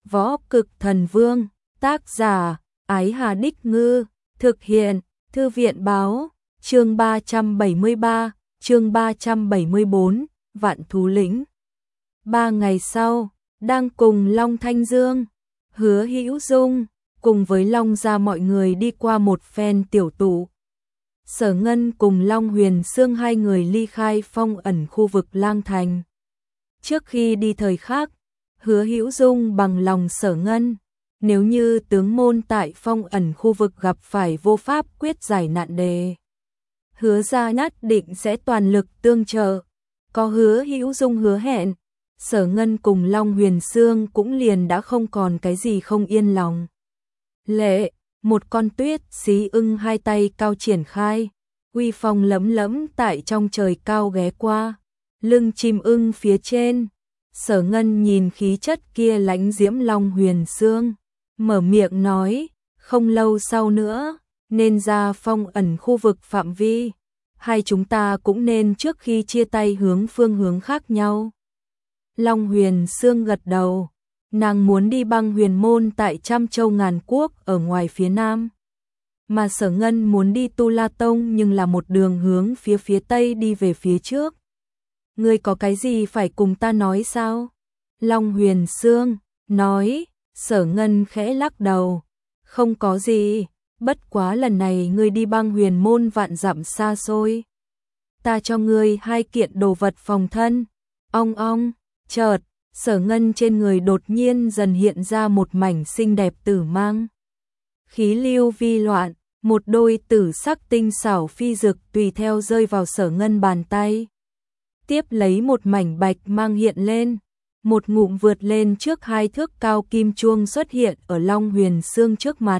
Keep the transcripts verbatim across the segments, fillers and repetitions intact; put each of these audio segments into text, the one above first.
Võ Cực Thần Vương, tác giả, Ái Hà Đích Ngư, thực hiện, Thư viện Báo, chương ba trăm bảy mươi ba, chương ba trăm bảy mươi bốn, Vạn Thú Lĩnh. Ba ngày sau, đang cùng Long Thanh Dương, Hứa Hữu Dung, cùng với Long gia mọi người đi qua một phen tiểu tụ. Sở Ngân cùng Long Huyền Sương hai người ly khai phong ẩn khu vực Lang Thành. Trước khi đi thời khắc, Hứa Hữu Dung bằng lòng Sở Ngân, nếu như tướng môn tại phong ẩn khu vực gặp phải vô pháp quyết giải nạn đề, hứa ra nhất định sẽ toàn lực tương trợ. Có Hứa Hữu Dung hứa hẹn, Sở Ngân cùng Long Huyền Sương cũng liền đã không còn cái gì không yên lòng. Lệ, một con tuyết xí ưng hai tay cao triển khai, uy phong lẫm lẫm tại trong trời cao ghé qua, lưng chim ưng phía trên. Sở Ngân nhìn khí chất kia lãnh diễm Long Huyền Sương, mở miệng nói, không lâu sau nữa, nên ra phong ẩn khu vực phạm vi, hai chúng ta cũng nên trước khi chia tay hướng phương hướng khác nhau. Long Huyền Sương gật đầu, nàng muốn đi băng huyền môn tại Trăm Châu Ngàn Quốc ở ngoài phía nam. Mà Sở Ngân muốn đi Tu La Tông nhưng là một đường hướng phía phía tây đi về phía trước. Ngươi có cái gì phải cùng ta nói sao? Long Huyền Sương nói. Sở Ngân khẽ lắc đầu, không có gì, bất quá lần này ngươi đi băng huyền môn vạn dặm xa xôi. Ta cho ngươi hai kiện đồ vật phòng thân. Ong ong, chợt, Sở Ngân trên người đột nhiên dần hiện ra một mảnh xinh đẹp tử mang. Khí lưu vi loạn, một đôi tử sắc tinh xảo phi dực tùy theo rơi vào Sở Ngân bàn tay. Tiếp lấy một mảnh bạch mang hiện lên. Một ngụm vượt lên trước hai thước cao kim chuông xuất hiện ở Long Huyền Sương trước mặt.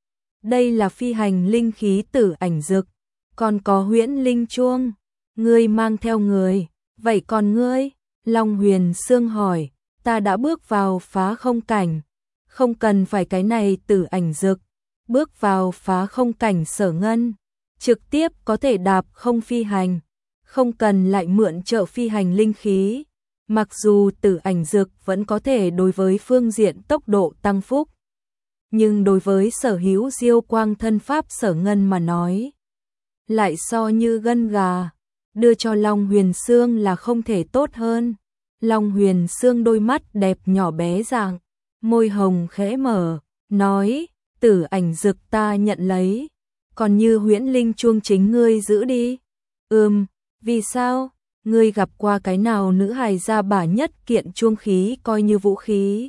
Đây là phi hành linh khí tử ảnh dực, còn có huyễn linh chuông. Ngươi mang theo người, vậy còn ngươi? Long Huyền Sương hỏi, ta đã bước vào phá không cảnh, không cần phải cái này tử ảnh dực. Bước vào phá không cảnh Sở Ngân, trực tiếp có thể đạp không phi hành, không cần lại mượn trợ phi hành linh khí. Mặc dù tử ảnh dược vẫn có thể đối với phương diện tốc độ tăng phúc, nhưng đối với sở hữu diêu quang thân pháp Sở Ngân mà nói, lại so như gân gà, đưa cho Long Huyền Sương là không thể tốt hơn. Long Huyền Sương đôi mắt đẹp nhỏ bé dạng, môi hồng khẽ mở, nói, tử ảnh dược ta nhận lấy, còn như huyễn linh chuông chính ngươi giữ đi. Ừm, vì sao? Ngươi gặp qua cái nào nữ hài ra bả nhất kiện chuông khí coi như vũ khí?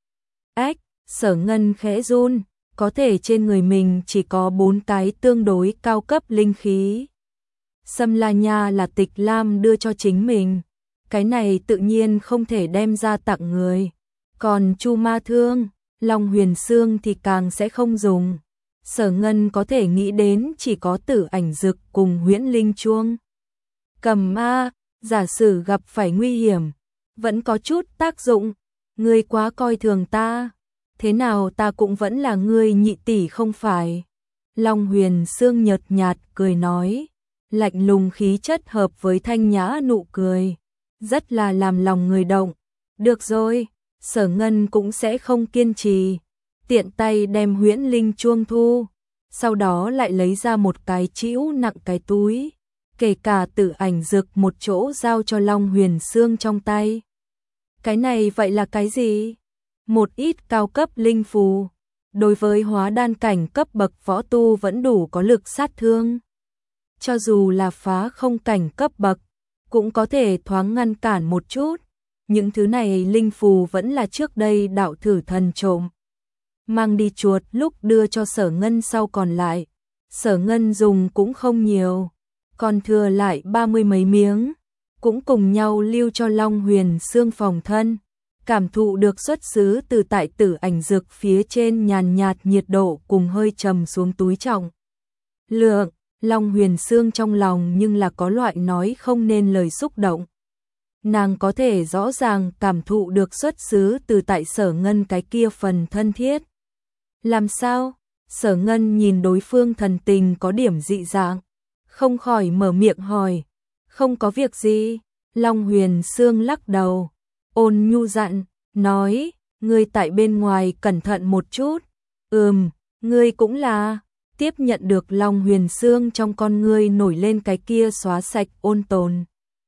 Ách, Sở Ngân khẽ run, có thể trên người mình chỉ có bốn cái tương đối cao cấp linh khí. Sâm La Nha là Tịch Lam đưa cho chính mình, cái này tự nhiên không thể đem ra tặng người. Còn Chu Ma Thương, Long Huyền Sương thì càng sẽ không dùng. Sở Ngân có thể nghĩ đến chỉ có tử ảnh dực cùng huyễn linh chuông. Cầm a, giả sử gặp phải nguy hiểm, vẫn có chút tác dụng. Ngươi quá coi thường ta, thế nào ta cũng vẫn là ngươi nhị tỷ không phải? Long Huyền Sương nhợt nhạt cười nói, lạnh lùng khí chất hợp với thanh nhã nụ cười, rất là làm lòng người động. Được rồi, Sở Ngân cũng sẽ không kiên trì, tiện tay đem huyễn linh chuông thu, sau đó lại lấy ra một cái chĩu nặng cái túi, kể cả tử ảnh dược một chỗ giao cho Long Huyền Sương trong tay. Cái này vậy là cái gì? Một ít cao cấp linh phù, đối với hóa đan cảnh cấp bậc võ tu vẫn đủ có lực sát thương. Cho dù là phá không cảnh cấp bậc, cũng có thể thoáng ngăn cản một chút. Những thứ này linh phù vẫn là trước đây đạo thử thần trộm mang đi chuột lúc đưa cho Sở Ngân, sau còn lại Sở Ngân dùng cũng không nhiều, còn thừa lại ba mươi mấy miếng, cũng cùng nhau lưu cho Long Huyền Sương phòng thân, cảm thụ được xuất xứ từ tại tử ảnh dược phía trên nhàn nhạt nhiệt độ cùng hơi trầm xuống túi trọng lượng. Long Huyền Sương trong lòng nhưng là có loại nói không nên lời xúc động. Nàng có thể rõ ràng cảm thụ được xuất xứ từ tại Sở Ngân cái kia phần thân thiết. Làm sao? Sở Ngân nhìn đối phương thần tình có điểm dị dạng, không khỏi mở miệng hỏi. Không có việc gì. Long Huyền Sương lắc đầu, ôn nhu dặn, nói, ngươi tại bên ngoài cẩn thận một chút. Ừm, ngươi cũng là. Tiếp nhận được Long Huyền Sương trong con ngươi nổi lên cái kia xóa sạch ôn tồn.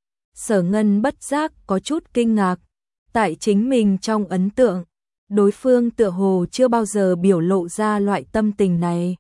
Sở Ngân bất giác có chút kinh ngạc, tại chính mình trong ấn tượng, đối phương tựa hồ chưa bao giờ biểu lộ ra loại tâm tình này.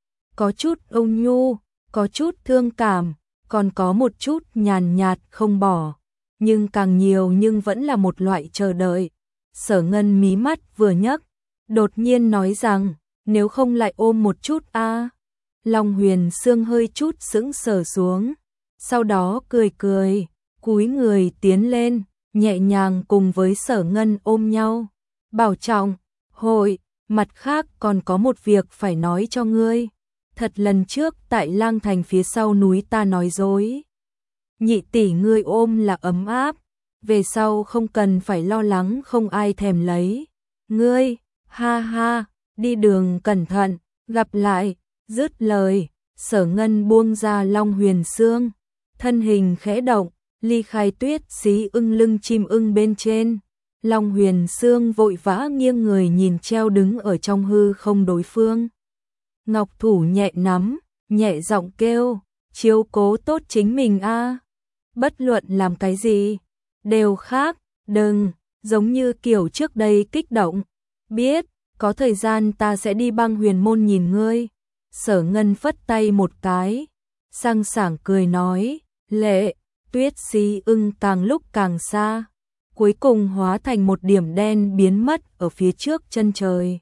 Có chút ôn nhu, có chút thương cảm, còn có một chút nhàn nhạt không bỏ, nhưng càng nhiều nhưng vẫn là một loại chờ đợi. Sở Ngân mí mắt vừa nhấc, đột nhiên nói rằng, nếu không lại ôm một chút a. À. Long Huyền Sương hơi chút sững sờ xuống, sau đó cười cười, cúi người tiến lên, nhẹ nhàng cùng với Sở Ngân ôm nhau. Bảo trọng, hội, mặt khác còn có một việc phải nói cho ngươi. Thật lần trước tại Lang Thành phía sau núi ta nói dối. Nhị tỷ ngươi ôm là ấm áp, về sau không cần phải lo lắng không ai thèm lấy. Ngươi, ha ha, đi đường cẩn thận, gặp lại. Dứt lời, Sở Ngân buông ra Long Huyền Sương, thân hình khẽ động, ly khai tuyết xí ưng lưng chim ưng bên trên. Long Huyền Sương vội vã nghiêng người nhìn treo đứng ở trong hư không đối phương. Ngọc thủ nhẹ nắm, nhẹ giọng kêu, chiếu cố tốt chính mình a. Bất luận làm cái gì, đều khác, đừng, giống như kiểu trước đây kích động. Biết, có thời gian ta sẽ đi Băng Huyền Môn nhìn ngươi. Sở Ngân phất tay một cái, sang sảng cười nói, lệ, tuyết xí ưng càng lúc càng xa, cuối cùng hóa thành một điểm đen biến mất ở phía trước chân trời.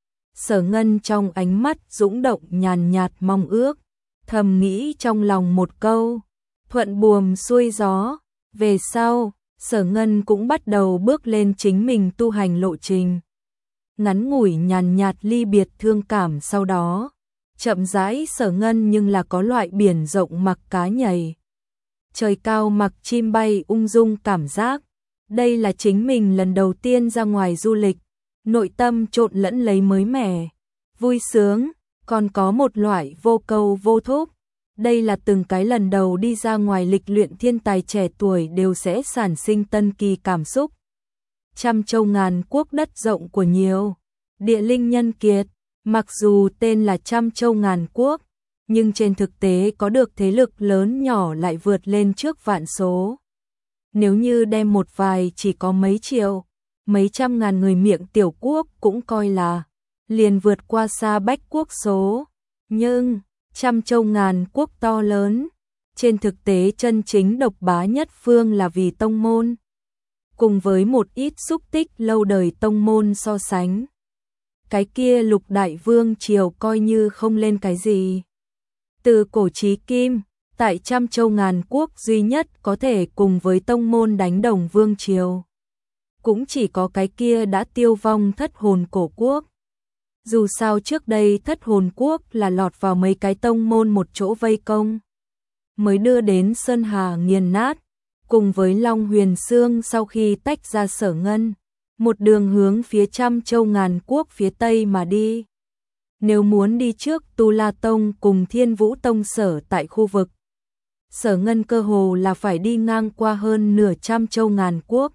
Sở Ngân trong ánh mắt dũng động nhàn nhạt mong ước, thầm nghĩ trong lòng một câu, thuận buồm xuôi gió. Về sau, Sở Ngân cũng bắt đầu bước lên chính mình tu hành lộ trình. Ngắn ngủi nhàn nhạt ly biệt thương cảm sau đó, chậm rãi Sở Ngân nhưng là có loại biển rộng mặc cá nhảy, trời cao mặc chim bay ung dung cảm giác. Đây là chính mình lần đầu tiên ra ngoài du lịch, nội tâm trộn lẫn lấy mới mẻ, vui sướng, còn có một loại vô cầu vô thúc. Đây là từng cái lần đầu đi ra ngoài lịch luyện thiên tài trẻ tuổi đều sẽ sản sinh tân kỳ cảm xúc. Trăm châu ngàn quốc đất rộng của nhiều địa linh nhân kiệt, mặc dù tên là trăm châu ngàn quốc, nhưng trên thực tế có được thế lực lớn nhỏ lại vượt lên trước vạn số. Nếu như đem một vài chỉ có mấy triệu, mấy trăm ngàn người miệng tiểu quốc cũng coi là liền vượt qua xa bách quốc số. Nhưng trăm châu ngàn quốc to lớn, trên thực tế chân chính độc bá nhất phương là vì tông môn. Cùng với một ít xúc tích lâu đời tông môn so sánh, cái kia Lục Đại Vương triều coi như không lên cái gì. Từ cổ chí kim, tại trăm châu ngàn quốc duy nhất có thể cùng với tông môn đánh đồng vương triều, cũng chỉ có cái kia đã tiêu vong Thất Hồn Cổ Quốc. Dù sao trước đây Thất Hồn Quốc là lọt vào mấy cái tông môn một chỗ vây công, mới đưa đến Sơn Hà nghiền nát, cùng với Long Huyền Sương sau khi tách ra Sở Ngân, một đường hướng phía trăm châu ngàn quốc phía tây mà đi. Nếu muốn đi trước Tu La Tông cùng Thiên Vũ Tông sở tại khu vực, Sở Ngân cơ hồ là phải đi ngang qua hơn nửa trăm châu ngàn quốc.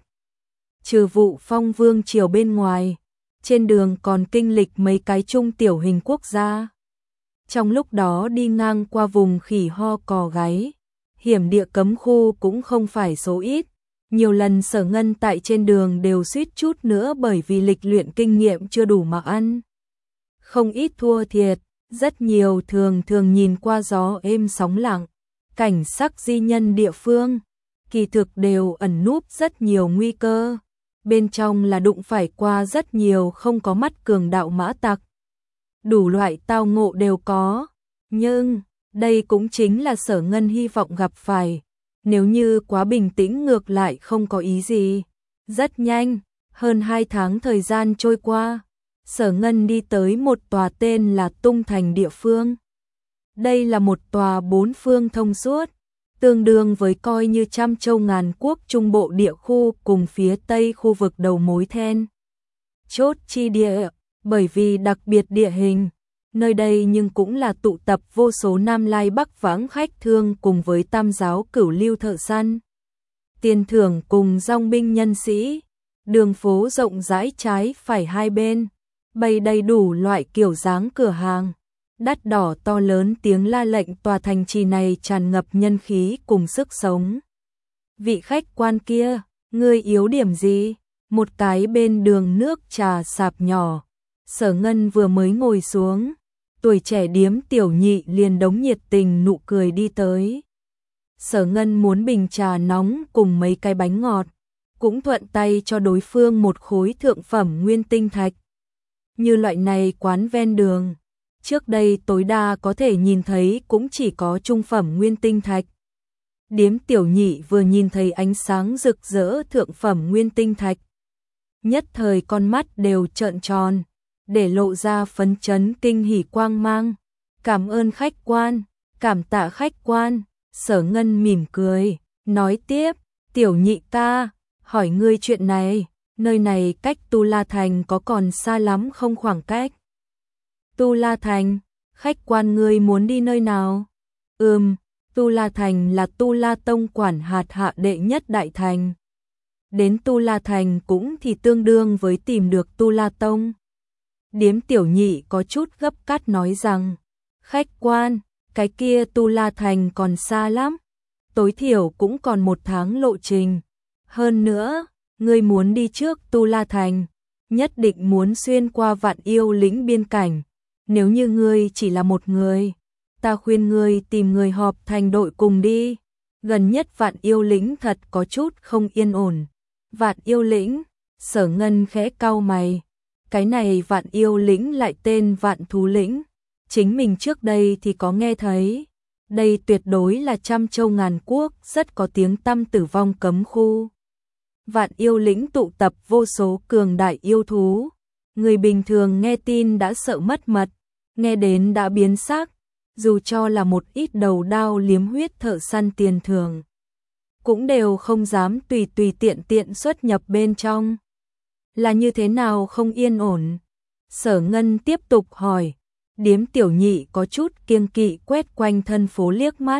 Trừ Vụ Phong Vương triều bên ngoài, trên đường còn kinh lịch mấy cái trung tiểu hình quốc gia. Trong lúc đó đi ngang qua vùng khỉ ho cò gáy, hiểm địa cấm khu cũng không phải số ít. Nhiều lần Sở Ngân tại trên đường đều suýt chút nữa bởi vì lịch luyện kinh nghiệm chưa đủ mà ăn không ít thua thiệt. Rất nhiều thường thường nhìn qua gió êm sóng lặng, cảnh sắc di nhân địa phương, kỳ thực đều ẩn núp rất nhiều nguy cơ. Bên trong là đụng phải qua rất nhiều không có mắt cường đạo mã tặc, đủ loại tao ngộ đều có. Nhưng đây cũng chính là Sở Ngân hy vọng gặp phải. Nếu như quá bình tĩnh ngược lại không có ý gì. Rất nhanh, hơn hai tháng thời gian trôi qua, Sở Ngân đi tới một tòa tên là Tung Thành địa phương. Đây là một tòa bốn phương thông suốt, tương đương với coi như trăm châu ngàn quốc trung bộ địa khu cùng phía tây khu vực đầu mối then chốt chi địa. Bởi vì đặc biệt địa hình, nơi đây nhưng cũng là tụ tập vô số Nam Lai Bắc vãng khách thương cùng với tam giáo cửu lưu thợ săn, tiền thưởng cùng dòng binh nhân sĩ. đường phố rộng rãi trái phải hai bên, bày đầy đủ loại kiểu dáng cửa hàng. Đắt đỏ to lớn tiếng la lệnh tòa thành trì này tràn ngập nhân khí cùng sức sống. Vị khách quan kia, ngươi yếu điểm gì? Một cái bên đường nước trà sạp nhỏ. Sở Ngân vừa mới ngồi xuống, tuổi trẻ điếm tiểu nhị liền đống nhiệt tình nụ cười đi tới. Sở Ngân muốn bình trà nóng cùng mấy cái bánh ngọt, cũng thuận tay cho đối phương một khối thượng phẩm nguyên tinh thạch. Như loại này quán ven đường, trước đây tối đa có thể nhìn thấy cũng chỉ có trung phẩm nguyên tinh thạch. Điếm tiểu nhị vừa nhìn thấy ánh sáng rực rỡ thượng phẩm nguyên tinh thạch, nhất thời con mắt đều trợn tròn, để lộ ra phấn chấn kinh hỉ quang mang. Cảm ơn khách quan, cảm tạ khách quan. Sở Ngân mỉm cười, nói tiếp, tiểu nhị ca, hỏi ngươi chuyện này, nơi này cách Tu La Thành có còn xa lắm không? Khoảng cách Tu La Thành, khách quan ngươi muốn đi nơi nào? Ừm, Tu La Thành là Tu La Tông quản hạt hạ đệ nhất đại thành. Đến Tu La Thành cũng thì tương đương với tìm được Tu La Tông. Điếm tiểu nhị có chút gấp gáp nói rằng, khách quan, cái kia Tu La Thành còn xa lắm, tối thiểu cũng còn một tháng lộ trình. Hơn nữa, ngươi muốn đi trước Tu La Thành, nhất định muốn xuyên qua Vạn Yêu Lĩnh biên cảnh. Nếu như ngươi chỉ là một người, ta khuyên ngươi tìm người họp thành đội cùng đi. Gần nhất Vạn Yêu Lĩnh thật có chút không yên ổn. Vạn Yêu Lĩnh, Sở Ngân khẽ cau mày. Cái này Vạn Yêu Lĩnh lại tên Vạn Thú Lĩnh. Chính mình trước đây thì có nghe thấy. Đây tuyệt đối là trăm châu ngàn quốc, rất có tiếng tăm tử vong cấm khu. Vạn Yêu Lĩnh tụ tập vô số cường đại yêu thú. Người bình thường nghe tin đã sợ mất mật, nghe đến đã biến sắc. Dù cho là một ít đầu đao liếm huyết thợ săn tiền thường, cũng đều không dám tùy tùy tiện tiện xuất nhập bên trong. Là như thế nào không yên ổn? Sở Ngân tiếp tục hỏi. Điếm tiểu nhị có chút kiêng kỵ quét quanh thân phố liếc mắt.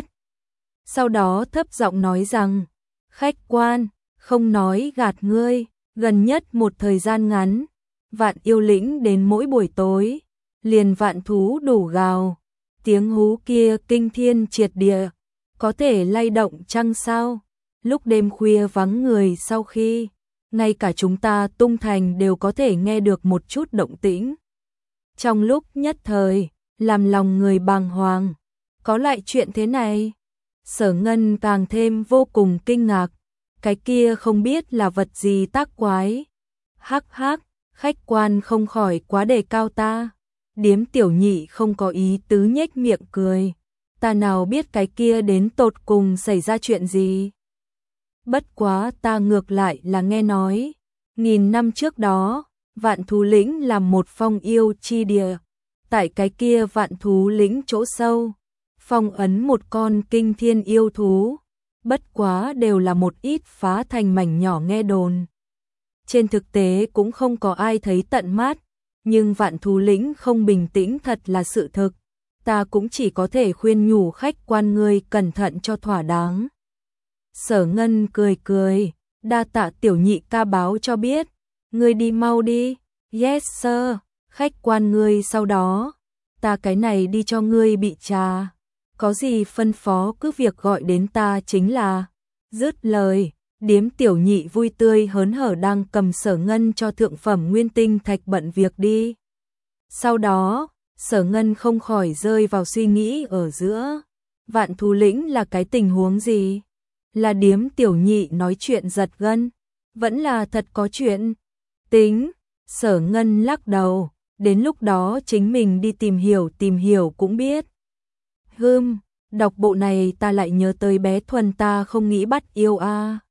Sau đó thấp giọng nói rằng, khách quan, không nói gạt ngươi, gần nhất một thời gian ngắn, Vạn Yêu Lĩnh đến mỗi buổi tối, liền vạn thú đủ gào. Tiếng hú kia kinh thiên triệt địa, có thể lay động chăng sao? Lúc đêm khuya vắng người sau khi, ngay cả chúng ta tung thành đều có thể nghe được một chút động tĩnh. Trong lúc nhất thời, làm lòng người bàng hoàng. Có loại chuyện thế này? Sở Ngân càng thêm vô cùng kinh ngạc. Cái kia không biết là vật gì tác quái. Hắc hắc, khách quan không khỏi quá đề cao ta. Điếm tiểu nhị không có ý tứ nhếch miệng cười. Ta nào biết cái kia đến tột cùng xảy ra chuyện gì. Bất quá ta ngược lại là nghe nói. Nghìn năm trước đó, Vạn Thú Lĩnh làm một phong yêu chi địa. Tại cái kia Vạn Thú Lĩnh chỗ sâu, phong ấn một con kinh thiên yêu thú. Bất quá đều là một ít phá thành mảnh nhỏ nghe đồn. Trên thực tế cũng không có ai thấy tận mắt. Nhưng Vạn Thú Lĩnh không bình tĩnh thật là sự thực. Ta cũng chỉ có thể khuyên nhủ khách quan ngươi cẩn thận cho thỏa đáng. Sở Ngân cười cười, đa tạ tiểu nhị ca báo cho biết. Ngươi đi mau đi. Yes sir, khách quan ngươi sau đó. Ta cái này đi cho ngươi bị trà. Có gì phân phó cứ việc gọi đến ta chính là. Dứt lời, điếm tiểu nhị vui tươi hớn hở đang cầm Sở Ngân cho thượng phẩm nguyên tinh thạch bận việc đi. Sau đó, Sở Ngân không khỏi rơi vào suy nghĩ ở giữa. Vạn Thú Lĩnh là cái tình huống gì? Là điếm tiểu nhị nói chuyện giật gân? Vẫn là thật có chuyện? Tính, Sở Ngân lắc đầu, đến lúc đó chính mình đi tìm hiểu tìm hiểu cũng biết. Hừm, đọc bộ này ta lại nhớ tới bé Thuần ta không nghĩ bắt yêu a. À.